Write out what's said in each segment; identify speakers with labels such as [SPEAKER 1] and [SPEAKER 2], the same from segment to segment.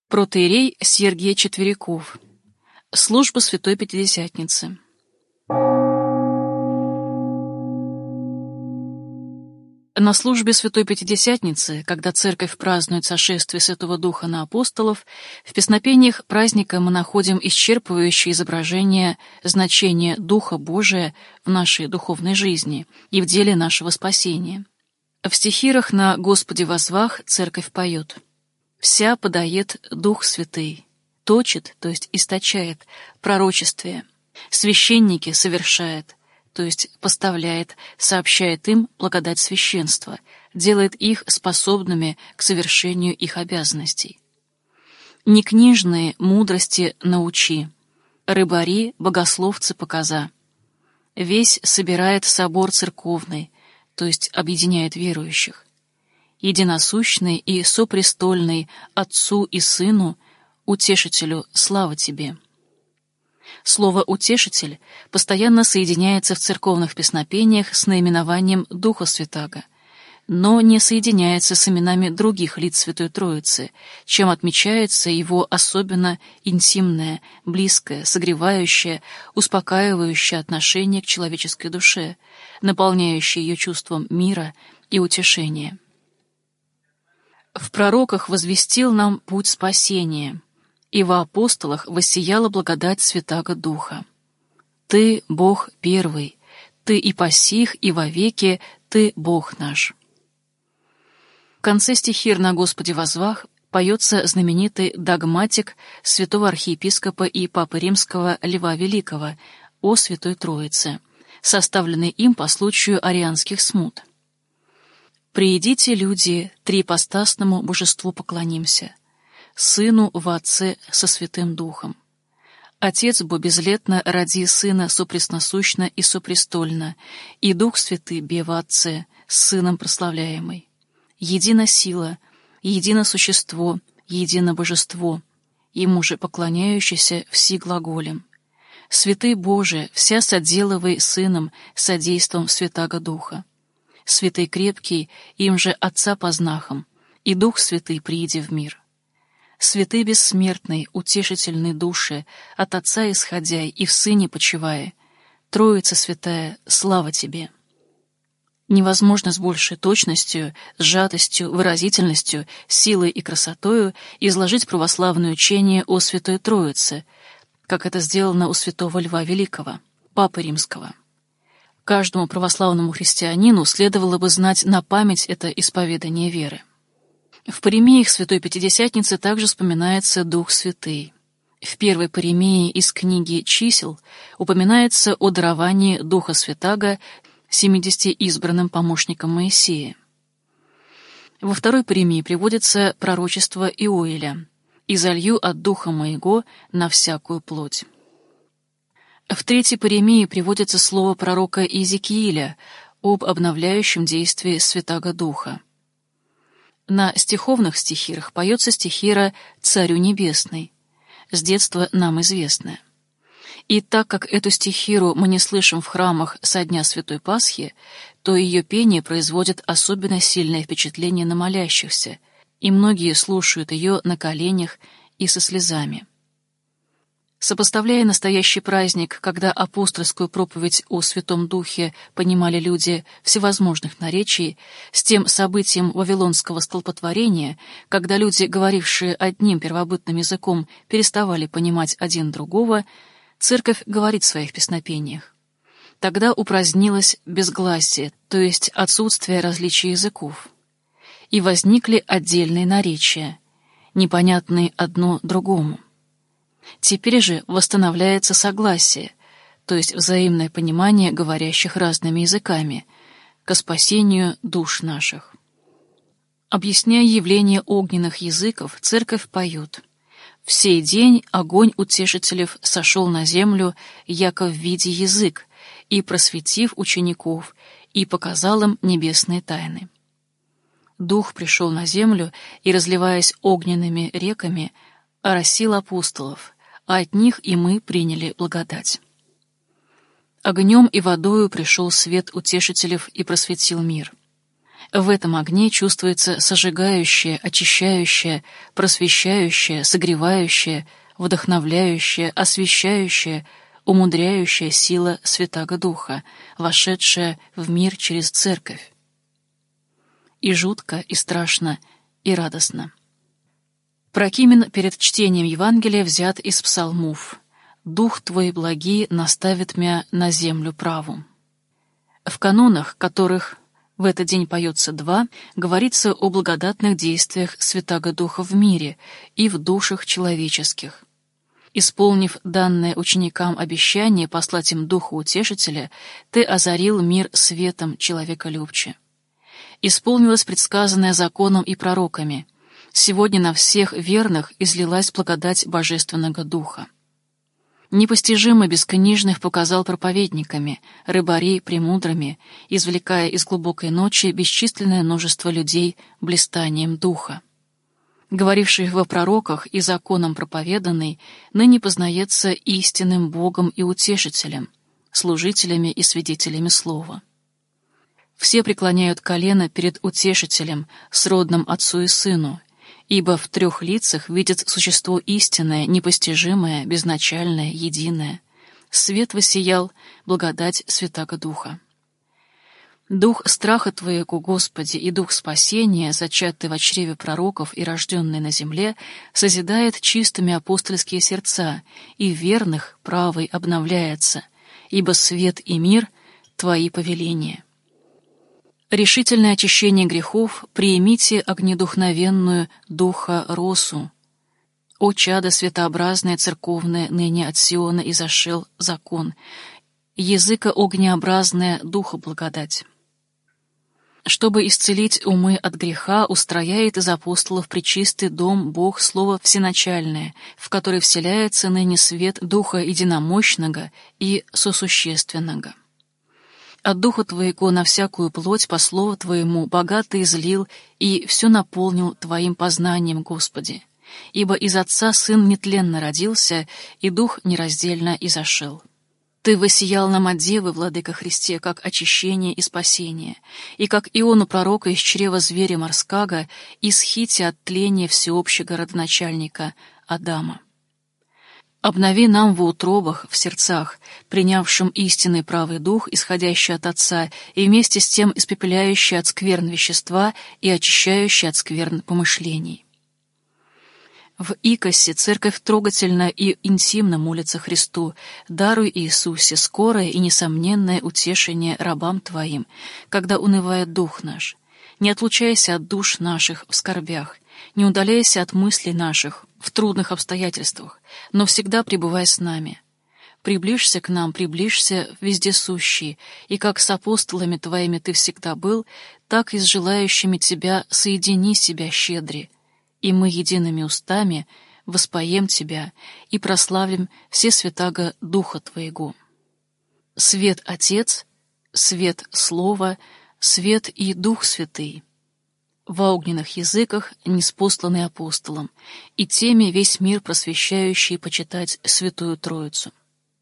[SPEAKER 1] Протоиерей Сергий Четверяков. Служба Святой Пятидесятницы. На службе Святой Пятидесятницы, когда Церковь празднует сошествие Святого Духа на апостолов, в песнопениях праздника мы находим исчерпывающее изображение значения Духа Божия в нашей духовной жизни и в деле нашего спасения. В стихирах на «Господи возвах» Церковь поет: «Вся подает Дух Святый, точит, то есть источает, пророчествие, священники совершает, то есть поставляет, сообщает им благодать священства, делает их способными к совершению их обязанностей. Некнижные мудрости научи, рыбари, богословцы показа. Весь собирает собор церковный, то есть объединяет верующих. Единосущный и сопрестольный Отцу и Сыну, Утешителю, слава Тебе». Слово «утешитель» постоянно соединяется в церковных песнопениях с наименованием Духа Святаго, но не соединяется с именами других лиц Святой Троицы, чем отмечается его особенно интимное, близкое, согревающее, успокаивающее отношение к человеческой душе, наполняющее ее чувством мира и утешения. В пророках возвестил нам путь спасения, и во апостолах воссияла благодать Святаго Духа. Ты, Бог первый, Ты и по сих, и вовеки, Ты, Бог наш. В конце стихир на «Господи возвах» поется знаменитый догматик святого архиепископа и папы римского Льва Великого о Святой Троице, составленный им по случаю арианских смут. «Приидите, люди, триипостасному божеству поклонимся, Сыну во Отце со Святым Духом. Отец бо безлетно роди Сына сопресносущно и сопрестольно, и Дух Святый бе во Отце, с Сыном прославляемый. Едино сила, едино существо, едино божество, Ему же поклоняющийся вси глаголем. Святый Боже, вся соделывай Сыном содейством Святаго Духа. Святый крепкий, им же Отца познахом, и Дух Святый прииди в мир. Святый бессмертный, утешительный души, от Отца исходя и в Сыне почивая, Троица Святая, слава Тебе». Невозможно с большей точностью, сжатостью, выразительностью, силой и красотою изложить православное учение о Святой Троице, как это сделано у святого Льва Великого, Папы Римского. Каждому православному христианину следовало бы знать на память это исповедание веры. В паремиях Святой Пятидесятницы также вспоминается Дух Святый. В первой паремии из книги «Чисел» упоминается о даровании Духа Святаго 70 избранным помощникам Моисея. Во второй паремии приводится пророчество Иоиля: «Изолью от Духа Моего на всякую плоть». В третьей паремии приводится слово пророка Иезекииля об обновляющем действии Святаго Духа. На стиховных стихирах поется стихира «Царю Небесный», с детства нам известная. И так как эту стихиру мы не слышим в храмах со дня Святой Пасхи, то ее пение производит особенно сильное впечатление на молящихся, и многие слушают ее на коленях и со слезами. Сопоставляя настоящий праздник, когда апостольскую проповедь о Святом Духе понимали люди всевозможных наречий, с тем событием Вавилонского столпотворения, когда люди, говорившие одним первобытным языком, переставали понимать один другого, Церковь говорит в своих песнопениях: «Тогда упразднилось безгласие, то есть отсутствие различия языков, и возникли отдельные наречия, непонятные одно другому. Теперь же восстановляется согласие, то есть взаимное понимание говорящих разными языками, ко спасению душ наших». Объясняя явление огненных языков, Церковь поет: «В сей день огонь утешителев сошел на землю, яко в виде язык, и просветив учеников, и показал им небесные тайны. Дух пришел на землю и, разливаясь огненными реками, оросил апостолов, а от них и мы приняли благодать. Огнем и водою пришел свет утешителев и просветил мир. В этом огне чувствуется сожигающее, очищающее, просвещающее, согревающее, вдохновляющая, освещающая, умудряющая сила Святаго Духа, вошедшая в мир через Церковь. И жутко, и страшно, и радостно. Прокимен перед чтением Евангелия взят из псалмов: «Дух Твой благий наставит мя на землю праву». В канонах, которых в этот день поется два, говорится о благодатных действиях Святаго Духа в мире и в душах человеческих. Исполнив данное ученикам обещание послать им Духа Утешителя, Ты озарил мир светом человеколюбче. Исполнилось предсказанное законом и пророками. Сегодня на всех верных излилась благодать Божественного Духа. Непостижимо бескнижных показал проповедниками, рыбарей премудрыми, извлекая из глубокой ночи бесчисленное множество людей блистанием Духа. Говоривший во пророках и законом проповеданный, ныне познается истинным Богом и Утешителем, служителями и свидетелями Слова. Все преклоняют колено перед Утешителем, сродным Отцу и Сыну, ибо в трех лицах видят существо истинное, непостижимое, безначальное, единое. Свет воссиял, благодать Святаго Духа. Дух страха Твоего, Господи, и Дух спасения, зачатый во чреве пророков и рожденный на земле, созидает чистыми апостольские сердца, и верных правый обновляется, ибо свет и мир — Твои повеления. Решительное очищение грехов приимите огнедухновенную Духа Росу. О чадо светообразное церковное, ныне от Сиона изошел закон, языка огнеобразная Духа благодать. Чтобы исцелить умы от греха, устрояет из апостолов пречистый дом Бог Слово Всеначальное, в который вселяется ныне свет Духа Единомощного и Сосущественного. От Духа Твоего на всякую плоть по Слову Твоему богато излил и все наполнил Твоим познанием, Господи, ибо из Отца Сын нетленно родился, и Дух нераздельно изошел. Ты воссиял нам от Девы, Владыка Христе, как очищение и спасение, и как Иону пророка из чрева зверя морского, исхите от тления всеобщего родоначальника Адама. Обнови нам в утробах, в сердцах, принявшим истинный правый дух, исходящий от Отца, и вместе с тем испепеляющий от скверн вещества и очищающий от скверн помышлений. В Икосе церковь трогательно и интимно молится Христу: «Даруй, Иисусе, скорое и несомненное утешение рабам Твоим, когда унывает дух наш. Не отлучайся от душ наших в скорбях, не удаляйся от мыслей наших в трудных обстоятельствах, но всегда пребывай с нами. Приближься к нам, приближься вездесущий, и как с апостолами Твоими Ты всегда был, так и с желающими Тебя соедини себя щедре, и мы едиными устами воспоем Тебя и прославим все святаго Духа Твоего. Свет Отец, свет Слово, свет и Дух Святый, в огненных языках, ниспосланный апостолом, и теми весь мир просвещающий почитать Святую Троицу.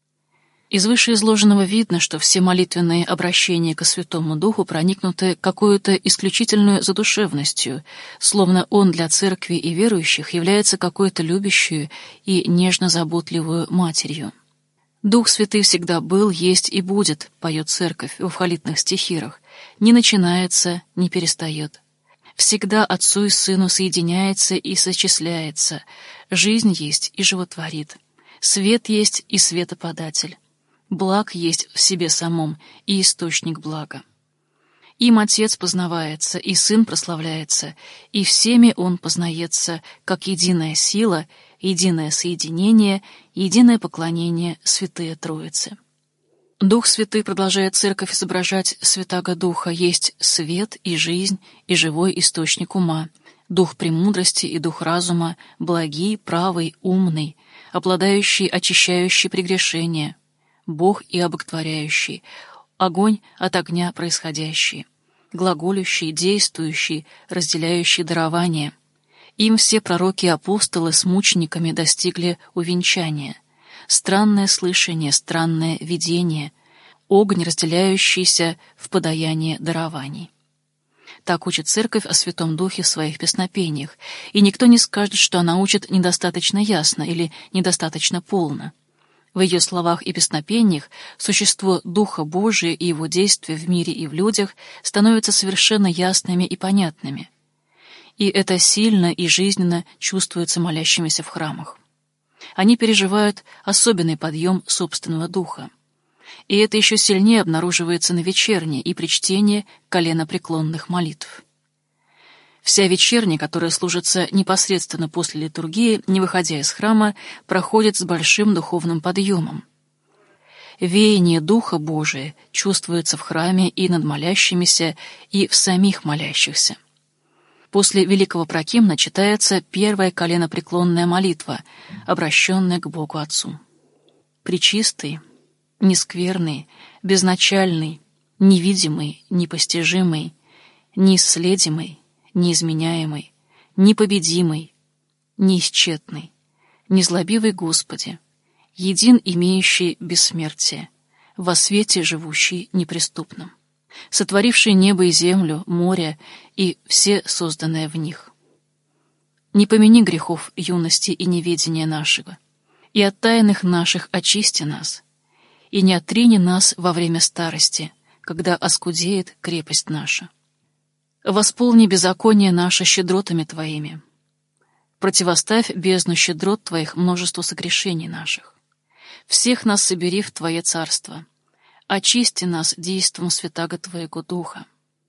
[SPEAKER 1] Из вышеизложенного видно, что все молитвенные обращения ко Святому Духу проникнуты какой-то исключительной задушевностью, словно Он для церкви и верующих является какой-то любящую и нежно-заботливую матерью. «Дух Святый всегда был, есть и будет», — поет церковь в эвхалитных стихирах, «не начинается, не перестает. Всегда Отцу и Сыну соединяется и сочисляется, жизнь есть и животворит, свет есть и светоподатель, благ есть в себе самом и источник блага. Им Отец познавается, и Сын прославляется, и всеми Он познается, как единая сила, единое соединение, единое поклонение Святые Троицы». Дух Святый, продолжает церковь изображать Святаго Духа, есть свет и жизнь и живой источник ума, дух премудрости и дух разума, благий, правый, умный, обладающий, очищающий прегрешения, Бог и обогтворяющий, огонь от огня происходящий, глаголющий, действующий, разделяющий дарование. Им все пророки и апостолы с мучениками достигли увенчания. Странное слышание, странное видение, огонь, разделяющийся в подаяние дарований. Так учит Церковь о Святом Духе в своих песнопениях, и никто не скажет, что она учит недостаточно ясно или недостаточно полно. В ее словах и песнопениях существо Духа Божия и его действия в мире и в людях становятся совершенно ясными и понятными. И это сильно и жизненно чувствуется молящимися в храмах. Они переживают особенный подъем собственного духа. И это еще сильнее обнаруживается на вечерне и при чтении коленопреклонных молитв. Вся вечерня, которая служится непосредственно после литургии, не выходя из храма, проходит с большим духовным подъемом. Веяние Духа Божия чувствуется в храме и над молящимися, и в самих молящихся. После Великого Прокимна читается первая коленопреклонная молитва, обращенная к Богу Отцу. Пречистый, нескверный, безначальный, невидимый, непостижимый, неисследимый, неизменяемый, непобедимый, неисчетный, незлобивый Господи, един имеющий бессмертие, во свете живущий неприступным, сотворивший небо и землю, море и все созданное в них. Не помяни грехов юности и неведения нашего, и от тайных наших очисти нас, и не отрини нас во время старости, когда оскудеет крепость наша. Восполни беззаконие наше щедротами Твоими. Противоставь бездну щедрот Твоих множеству согрешений наших. Всех нас собери в Твое царство. Очисти нас действом святаго Твоего Духа.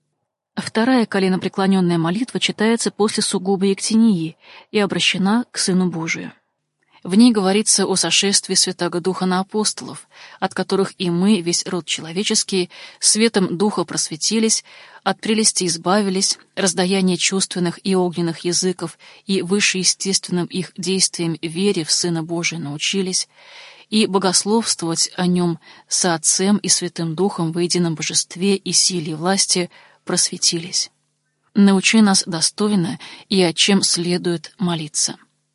[SPEAKER 1] Вторая коленопреклоненная молитва читается после сугубой ектении и обращена к Сыну Божию. В ней говорится о сошествии Святаго Духа на апостолов, от которых и мы, весь род человеческий, светом Духа просветились, от прелести избавились, раздаяние чувственных и огненных языков и вышеестественным их действием вере в Сына Божия научились, и богословствовать о Нем со Отцем и Святым Духом в едином божестве и силе и власти просветились. Научи нас достойно и о чем следует молиться.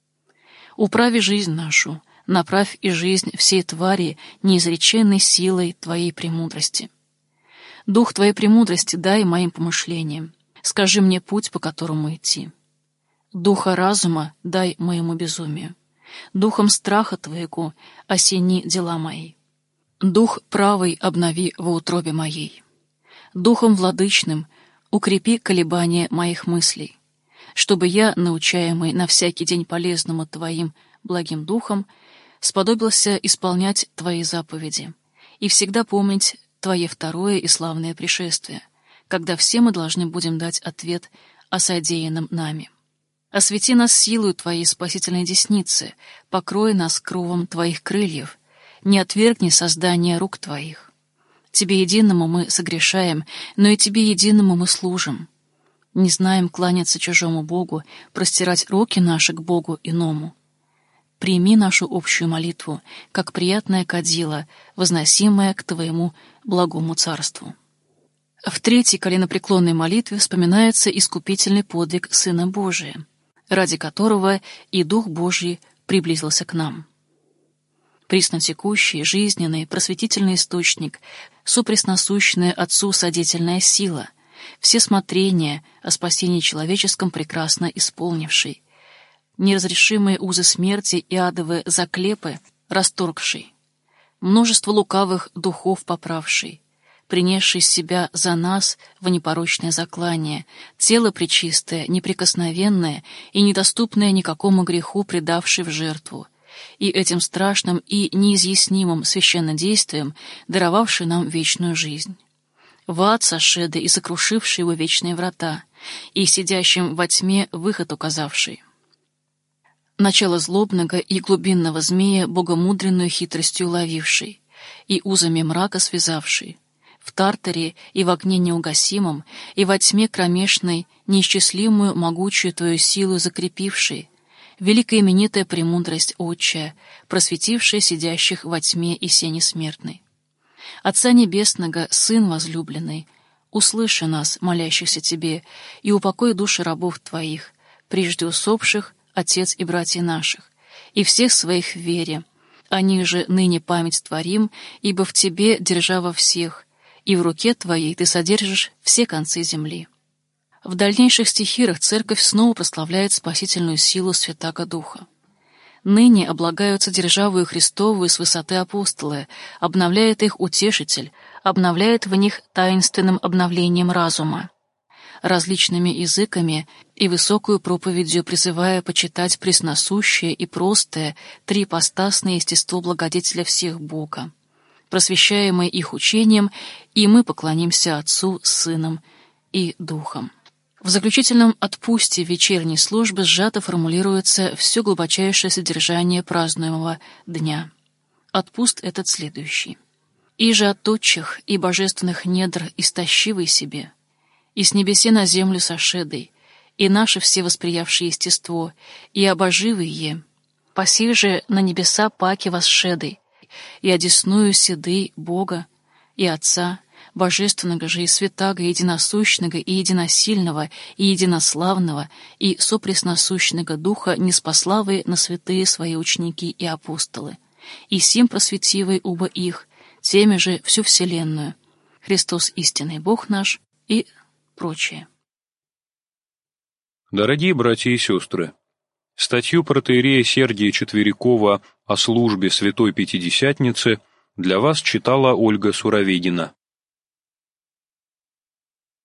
[SPEAKER 1] Управи жизнь нашу, направь и жизнь всей твари неизреченной силой Твоей премудрости. Дух Твоей премудрости дай моим помышлениям, скажи мне путь, по которому идти. Духа разума дай моему безумию, духом страха Твоего осени дела мои. Дух правый обнови во утробе моей. Духом владычным укрепи колебания моих мыслей, чтобы я, научаемый на всякий день полезному Твоим благим Духом, сподобился исполнять Твои заповеди и всегда помнить Твое второе и славное пришествие, когда все мы должны будем дать ответ о содеянном нами. Освети нас силою Твоей спасительной десницы, покрой нас кровом Твоих крыльев, не отвергни создание рук Твоих. Тебе единому мы согрешаем, но и Тебе единому мы служим. Не знаем кланяться чужому Богу, простирать руки наши к Богу иному. Прими нашу общую молитву, как приятное кадило, возносимое к Твоему благому царству. В третьей коленопреклонной молитве вспоминается искупительный подвиг Сына Божия, ради которого и Дух Божий приблизился к нам. Приснотекущий, жизненный, просветительный источник, сопресносущная Отцу содетельная сила, все смотрения о спасении человеческом прекрасно исполнивший, неразрешимые узы смерти и адовые заклепы расторгший, множество лукавых духов поправший, принесший себя за нас в непорочное заклание, тело пречистое, неприкосновенное и недоступное никакому греху предавший в жертву, и этим страшным и неизъяснимым священнодействием даровавший нам вечную жизнь. В ад сошедший и сокрушивший его вечные врата, и сидящим во тьме выход указавший. Начало злобного и глубинного змея богомудренную хитростью ловивший, и узами мрака связавший, в тартаре и в огне неугасимом, и во тьме кромешной неисчислимую могучую Твою силу закрепивший, великая именитая премудрость Отчая, просветившая сидящих во тьме и сени смертной. Отца Небесного, Сын возлюбленный, услыши нас, молящихся Тебе, и упокой души рабов Твоих, прежде усопших, Отец и братья наших, и всех своих в вере. Они же ныне память творим, ибо в Тебе держава всех, и в руке Твоей Ты содержишь все концы земли. В дальнейших стихирах Церковь снова прославляет спасительную силу Святаго Духа. Ныне облагаются державою Христовую с высоты апостолы, обновляет их Утешитель, обновляет в них таинственным обновлением разума, различными языками и высокую проповедью призывая почитать пресносущее и простое триипостасное естество Благодетеля всех Бога. Просвещаемые их учением, и мы поклонимся Отцу, Сыном и Духом. В заключительном отпусте вечерней службы сжато формулируется все глубочайшее содержание празднуемого дня. Отпуст этот следующий. «Иже от отчих и божественных недр истощивый себе, и с небесе на землю сошедой, и наше все восприявшее естество, и обоживый е, посей же на небеса паки восшедой, и одесную седы Бога и Отца, Божественного же и Святаго, Единосущного и Единосильного, и Единославного, и Сопресносущного Духа, неспославые на святые свои ученики и апостолы, и сим просветивый оба их, теми же всю вселенную, Христос истинный Бог наш и прочее».
[SPEAKER 2] Дорогие братья и сестры, статью протоиерея Сергия Четверякова о службе Святой Пятидесятницы для вас читала Ольга Суровегина.